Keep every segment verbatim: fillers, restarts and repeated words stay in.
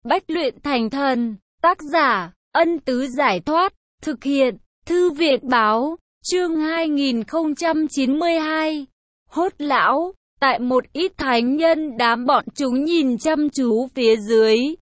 Bách luyện thành thần. Tác giả, Ân Tứ Giải Thoát. Thực hiện, Thư Viện Báo. Chương hai nghìn không trăm chín mươi hai. Hốt lão. Tại một ít thánh nhân đám bọn chúng nhìn chăm chú phía dưới.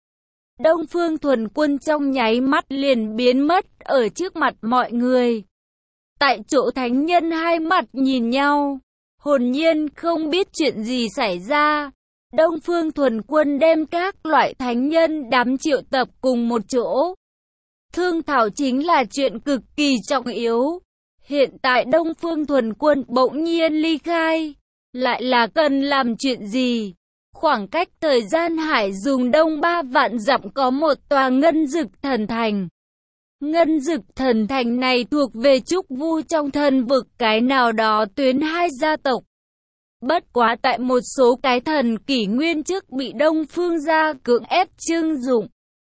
Đông Phương Thuần Quân trong nháy mắt liền biến mất ở trước mặt mọi người. Tại chỗ thánh nhân hai mặt nhìn nhau, hồn nhiên không biết chuyện gì xảy ra. Đông Phương Thuần Quân đem các loại thánh nhân đám triệu tập cùng một chỗ. Thương thảo chính là chuyện cực kỳ trọng yếu. Hiện tại Đông Phương Thuần Quân bỗng nhiên ly khai, lại là cần làm chuyện gì? Khoảng cách thời gian hải dùng đông ba vạn dặm có một tòa ngân dực thần thành. Ngân dực thần thành này thuộc về Trúc Vu trong thần vực cái nào đó tuyến hai gia tộc. Bất quá tại một số cái thần kỷ nguyên trước bị Đông Phương gia cưỡng ép trưng dụng.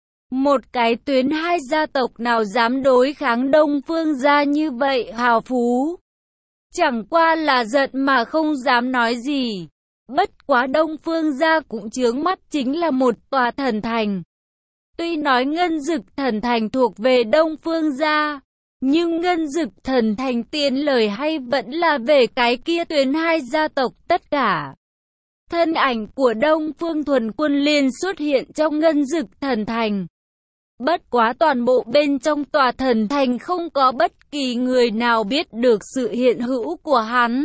Một cái tuyến hai gia tộc nào dám đối kháng Đông Phương gia như vậy hào phú. Chẳng qua là giận mà không dám nói gì. Bất quá Đông Phương gia cũng chướng mắt chính là một tòa thần thành. Tuy nói ngân dực thần thành thuộc về Đông Phương gia, nhưng ngân dực thần thành tiền lời hay vẫn là về cái kia tuyến hai gia tộc tất cả. Thân ảnh của Đông Phương Thuần Quân liền xuất hiện trong ngân dực thần thành. Bất quá toàn bộ bên trong tòa thần thành không có bất kỳ người nào biết được sự hiện hữu của hắn.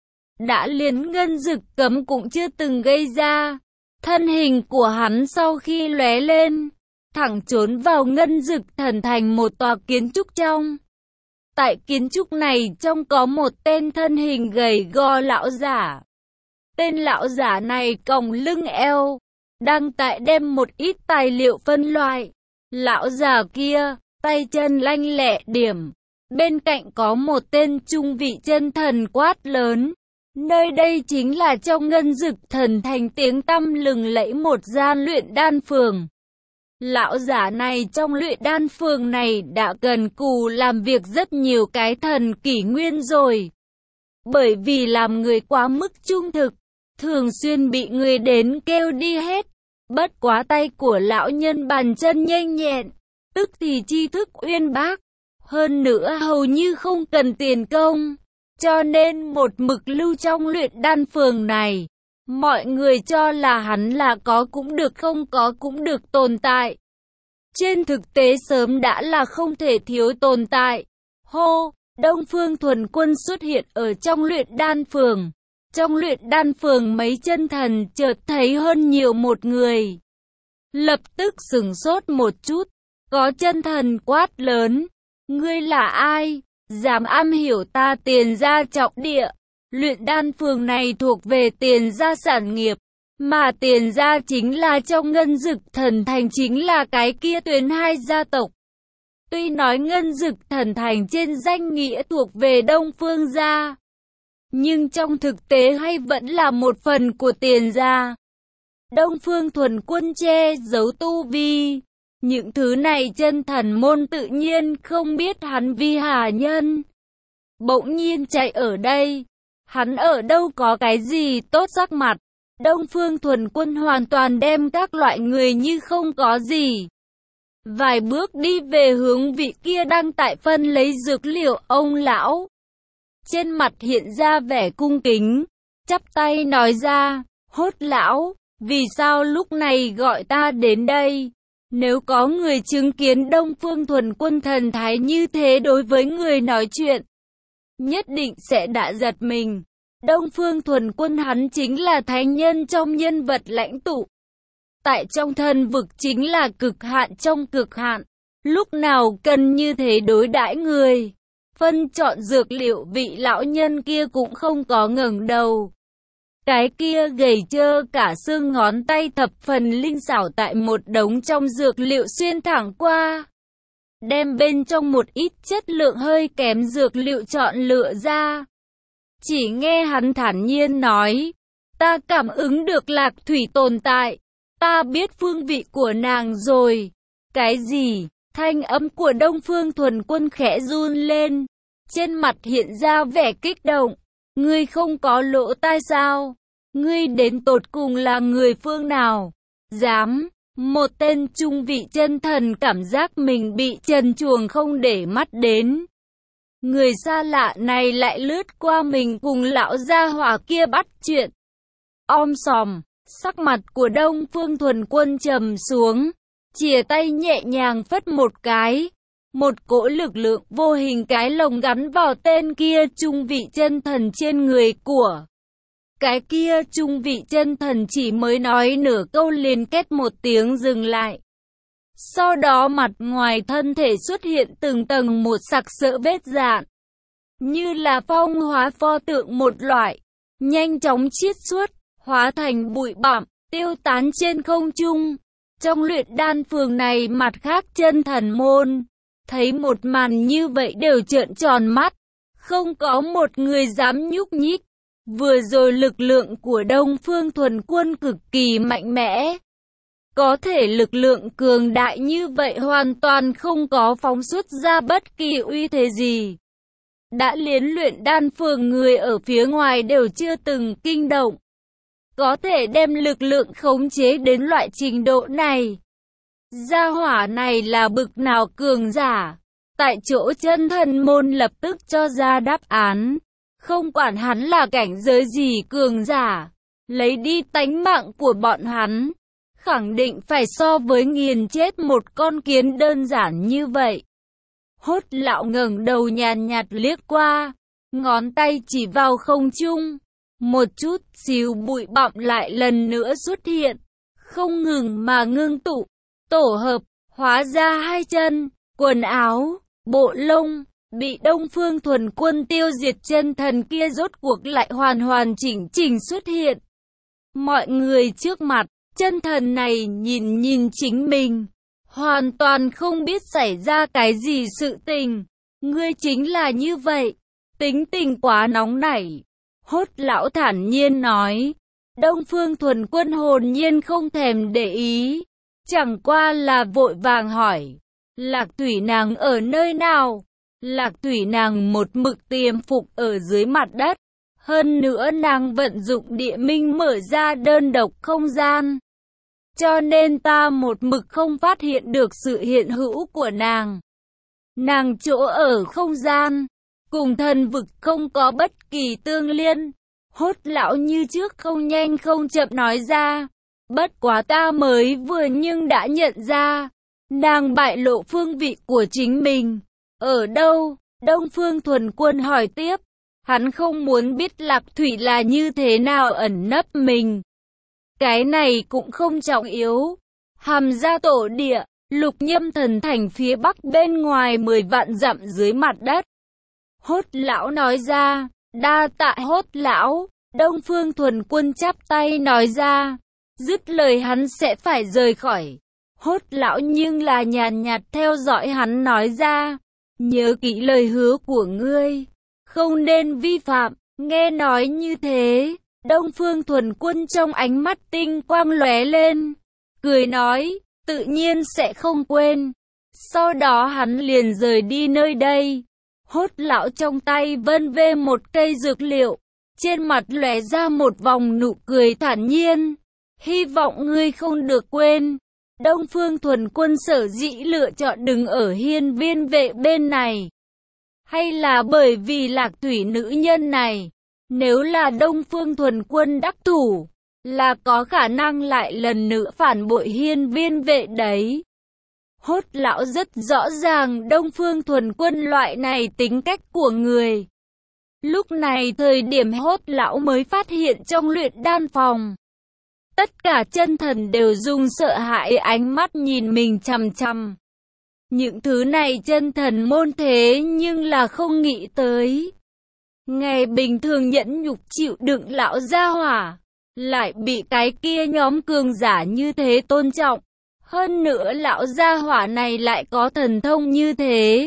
Đã liền ngân dực cấm cũng chưa từng gây ra. Thân hình của hắn sau khi lóe lên, thẳng trốn vào ngân dực thần thành một tòa kiến trúc trong. Tại kiến trúc này trong có một tên thân hình gầy go lão giả. Tên lão giả này còng lưng eo, đang tại đem một ít tài liệu phân loại. Lão già kia, tay chân lanh lẹ điểm. Bên cạnh có một tên trung vị chân thần quát lớn. Nơi đây chính là trong ngân dực thần thành tiếng tăm lừng lẫy một gian luyện đan phường. Lão giả này trong luyện đan phường này đã cần cù làm việc rất nhiều cái thần kỷ nguyên rồi. Bởi vì làm người quá mức trung thực, thường xuyên bị người đến kêu đi hết. Bất quá tay của lão nhân bàn chân nhanh nhẹn, tức thì tri thức uyên bác, hơn nữa hầu như không cần tiền công, cho nên một mực lưu trong luyện đan phường này. Mọi người cho là hắn là có cũng được không có cũng được tồn tại. Trên thực tế sớm đã là không thể thiếu tồn tại. Hô, Đông Phương Thuần Quân xuất hiện ở trong luyện đan phường. Trong luyện đan phường mấy chân thần chợt thấy hơn nhiều một người. Lập tức sửng sốt một chút, có chân thần quát lớn. Ngươi là ai? Dám am hiểu ta Tiền gia trọng địa. Luyện đan phường này thuộc về Tiền gia sản nghiệp, mà Tiền gia chính là trong ngân dực thần thành chính là cái kia tuyến hai gia tộc. Tuy nói ngân dực thần thành trên danh nghĩa thuộc về Đông Phương gia, nhưng trong thực tế hay vẫn là một phần của Tiền gia. Đông Phương Thuần Quân che giấu tu vi. Những thứ này chân thần môn tự nhiên không biết hắn vi hà nhân. Bỗng nhiên chạy ở đây. Hắn ở đâu có cái gì tốt sắc mặt. Đông Phương Thuần Quân hoàn toàn đem các loại người như không có gì. Vài bước đi về hướng vị kia đang tại phân lấy dược liệu ông lão. Trên mặt hiện ra vẻ cung kính, chắp tay nói ra, hốt lão, vì sao lúc này gọi ta đến đây? Nếu có người chứng kiến Đông Phương Thuần Quân thần thái như thế đối với người nói chuyện, nhất định sẽ đã giật mình. Đông Phương Thuần Quân hắn chính là thánh nhân trong nhân vật lãnh tụ. Tại trong thần vực chính là cực hạn trong cực hạn, lúc nào cần như thế đối đãi người. Phân chọn dược liệu vị lão nhân kia cũng không có ngẩng đầu. Cái kia gầy trơ cả xương ngón tay thập phần linh xảo tại một đống trong dược liệu xuyên thẳng qua. Đem bên trong một ít chất lượng hơi kém dược liệu chọn lựa ra. Chỉ nghe hắn thản nhiên nói, ta cảm ứng được Lạc Thủy tồn tại, ta biết phương vị của nàng rồi. Cái gì? Thanh âm của Đông Phương Thuần Quân khẽ run lên, trên mặt hiện ra vẻ kích động. Ngươi không có lỗ tai sao? Ngươi đến tột cùng là người phương nào? Dám Một tên trung vị chân thần cảm giác mình bị trần truồng không để mắt đến. Người xa lạ này lại lướt qua mình cùng lão gia hỏa kia bắt chuyện. Om sòm, sắc mặt của Đông Phương Thuần Quân trầm xuống, chìa tay nhẹ nhàng phất một cái. Một cỗ lực lượng vô hình cái lồng gắn vào tên kia trung vị chân thần trên người của. Cái kia trung vị chân thần chỉ mới nói nửa câu liền kết một tiếng dừng lại. Sau đó mặt ngoài thân thể xuất hiện từng tầng một sặc sỡ vết dạn. Như là phong hóa pho tượng một loại, nhanh chóng chiết xuất, hóa thành bụi bặm, tiêu tán trên không trung. Trong luyện đan phường này mặt khác chân thần môn, thấy một màn như vậy đều trợn tròn mắt, không có một người dám nhúc nhích. Vừa rồi lực lượng của Đông Phương Thuần Quân cực kỳ mạnh mẽ. Có thể lực lượng cường đại như vậy hoàn toàn không có phóng xuất ra bất kỳ uy thế gì. Đã liên luyện đan phường người ở phía ngoài đều chưa từng kinh động. Có thể đem lực lượng khống chế đến loại trình độ này. Gia hỏa này là bực nào cường giả? Tại chỗ chân thần môn lập tức cho ra đáp án. Không quản hắn là cảnh giới gì cường giả, lấy đi tánh mạng của bọn hắn, khẳng định phải so với nghiền chết một con kiến đơn giản như vậy. Hốt lão ngẩng đầu nhàn nhạt liếc qua, ngón tay chỉ vào không trung, một chút xíu bụi bặm lại lần nữa xuất hiện, không ngừng mà ngưng tụ, tổ hợp, hóa ra hai chân, quần áo, bộ lông. Bị Đông Phương Thuần Quân tiêu diệt chân thần kia rốt cuộc lại hoàn hoàn chỉnh chỉnh xuất hiện. Mọi người trước mặt, chân thần này nhìn nhìn chính mình, hoàn toàn không biết xảy ra cái gì sự tình. Ngươi chính là như vậy, tính tình quá nóng nảy. Hốt lão thản nhiên nói. Đông Phương Thuần Quân hồn nhiên không thèm để ý, chẳng qua là vội vàng hỏi, Lạc Thủy nàng ở nơi nào? Lạc Thủy nàng một mực tiềm phục ở dưới mặt đất, hơn nữa nàng vận dụng địa minh mở ra đơn độc không gian. Cho nên ta một mực không phát hiện được sự hiện hữu của nàng. Nàng chỗ ở không gian, cùng thần vực không có bất kỳ tương liên. Hốt lão như trước không nhanh không chậm nói ra. Bất quá ta mới vừa nhưng đã nhận ra, nàng bại lộ phương vị của chính mình. Ở đâu? Đông Phương Thuần Quân hỏi tiếp. Hắn không muốn biết Lạc Thủy là như thế nào ẩn nấp mình. Cái này cũng không trọng yếu. Hàm Gia tổ địa, Lục Nhâm Thần thành phía bắc bên ngoài mười vạn dặm dưới mặt đất. Hốt lão nói ra. Đa tạ Hốt lão. Đông Phương Thuần Quân chắp tay nói ra. Dứt lời hắn sẽ phải rời khỏi. Hốt lão nhưng là nhàn nhạt theo dõi hắn nói ra. Nhớ kỹ lời hứa của ngươi, không nên vi phạm. Nghe nói như thế, Đông Phương Thuần Quân trong ánh mắt tinh quang lóe lên, cười nói, tự nhiên sẽ không quên. Sau đó hắn liền rời đi nơi đây. Hốt lão trong tay vân vê một cây dược liệu, trên mặt lóe ra một vòng nụ cười thản nhiên. Hy vọng ngươi không được quên. Đông Phương Thuần Quân sở dĩ lựa chọn đứng ở hiên viên vệ bên này, hay là bởi vì Lạc Thủy nữ nhân này, nếu là Đông Phương Thuần Quân đắc thủ, là có khả năng lại lần nữa phản bội hiên viên vệ đấy. Hốt lão rất rõ ràng Đông Phương Thuần Quân loại này tính cách của người. Lúc này thời điểm hốt lão mới phát hiện trong luyện đan phòng, tất cả chân thần đều dùng sợ hãi ánh mắt nhìn mình chằm chằm. Những thứ này chân thần môn thế nhưng là không nghĩ tới. Ngày bình thường nhẫn nhục chịu đựng lão gia hỏa, lại bị cái kia nhóm cường giả như thế tôn trọng. Hơn nữa lão gia hỏa này lại có thần thông như thế.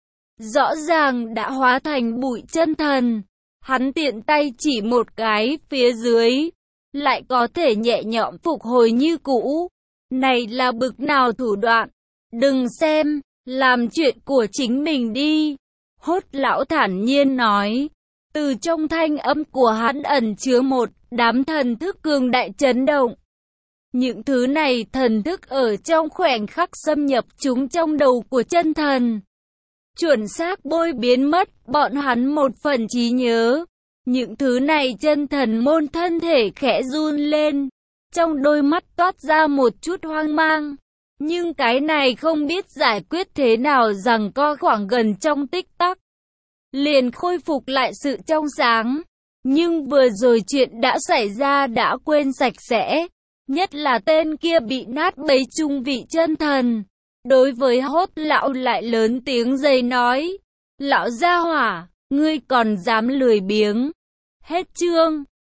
Rõ ràng đã hóa thành bụi chân thần. Hắn tiện tay chỉ một cái phía dưới, lại có thể nhẹ nhõm phục hồi như cũ. Này là bực nào thủ đoạn? Đừng xem, làm chuyện của chính mình đi. Hốt lão thản nhiên nói. Từ trong thanh âm của hắn ẩn chứa một đám thần thức cường đại chấn động. Những thứ này thần thức ở trong khoảnh khắc xâm nhập chúng trong đầu của chân thần. Chuẩn xác bôi biến mất bọn hắn một phần trí nhớ. Những thứ này chân thần môn thân thể khẽ run lên. Trong đôi mắt toát ra một chút hoang mang. Nhưng cái này không biết giải quyết thế nào rằng co khoảng gần trong tích tắc. Liền khôi phục lại sự trong sáng. Nhưng vừa rồi chuyện đã xảy ra đã quên sạch sẽ. Nhất là tên kia bị nát bấy trung vị chân thần. Đối với Hốt lão lại lớn tiếng dây nói. Lão gia hỏa, ngươi còn dám lười biếng. Hết chương.